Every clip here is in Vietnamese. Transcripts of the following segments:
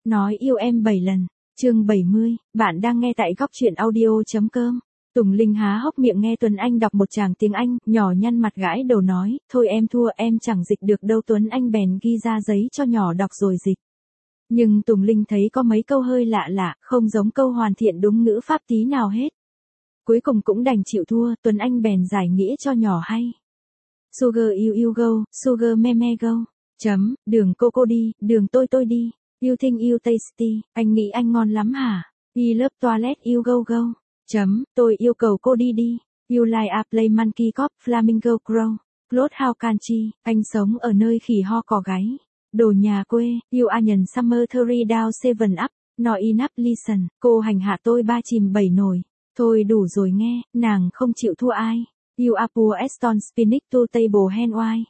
Nói yêu em 7 lần. Chương 70, bạn đang nghe tại góc truyện audio.com. Tùng Linh há hốc miệng nghe Tuấn Anh đọc một tràng tiếng Anh, nhỏ nhăn mặt gãi đầu nói, thôi em thua, em chẳng dịch được đâu. Tuấn Anh bèn ghi ra giấy cho nhỏ đọc rồi dịch. Nhưng Tùng Linh thấy có mấy câu hơi lạ lạ, không giống câu hoàn thiện đúng ngữ pháp tí nào hết. Cuối cùng cũng đành chịu thua, Tuấn Anh bèn giải nghĩa cho nhỏ hay. Sugar you go, sugar me go. Đường cô đi, đường tôi đi. You think you tasty, anh nghĩ anh ngon lắm hả? He love toilet you go. Tôi yêu cầu cô đi. You like a play monkey cop, flamingo crow. Claude how can chi, anh sống ở nơi khỉ ho cò gáy. Đồ nhà quê, you onion summer 3 down 7 up, not enough listen, cô hành hạ tôi 3 chìm 7 nồi. Thôi đủ rồi nghe, nàng không chịu thua ai. You are poor Aston spinach to table hand wine.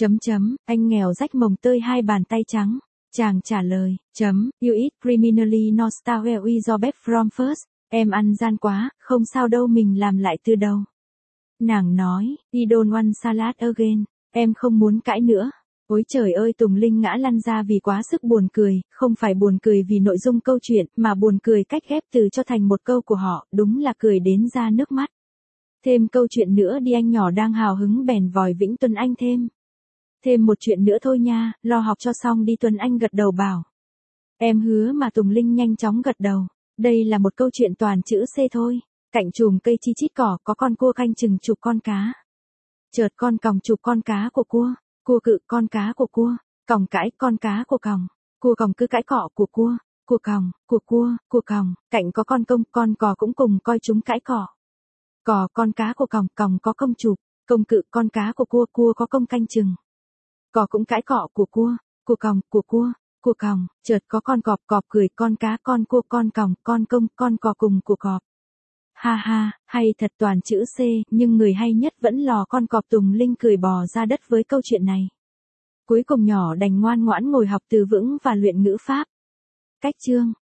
Anh nghèo rách mồng tơi 2 bàn tay trắng. Chàng trả lời, you eat criminally nostalgia with your best from first. Em ăn gian quá, không sao đâu, mình làm lại từ đầu. Nàng nói, I don't want salad again. Em không muốn cãi nữa. Ôi trời ơi, Tùng Linh ngã lăn ra vì quá sức buồn cười, không phải buồn cười vì nội dung câu chuyện, mà buồn cười cách ghép từ cho thành một câu của họ, đúng là cười đến ra nước mắt. Thêm câu chuyện nữa đi, anh nhỏ đang hào hứng bèn vòi Vĩnh Tuấn Anh thêm một chuyện nữa thôi nha, lo học cho xong đi. Tuấn Anh gật đầu bảo. Em hứa mà. Tùng Linh nhanh chóng gật đầu. Đây là một câu chuyện toàn chữ C thôi. Cạnh chùm cây chi chít cỏ có con cua canh chừng chục con cá. Chợt con còng chụp con cá của cua. Cua cự con cá của cua. Còng cãi con cá của còng. Cua còng cứ cãi cọ của cua. Cua còng, của cua, của còng. Cạnh có con công, con cò cũng cùng coi chúng cãi cọ. Cò con cá của còng, còng có công chụp. Công cự con cá của cua, cua có công canh chừng. Cò cũng cãi cọ của cua còng, của cua còng. Chợt có con cọp, cọp cười con cá, con cua, con còng, con công, con cò cùng của cọp. Ha ha, hay thật, toàn chữ C, nhưng người hay nhất vẫn lò con cọp. Tùng Linh cười bò ra đất với câu chuyện này. Cuối cùng nhỏ đành ngoan ngoãn ngồi học từ vựng và luyện ngữ pháp. Cách chương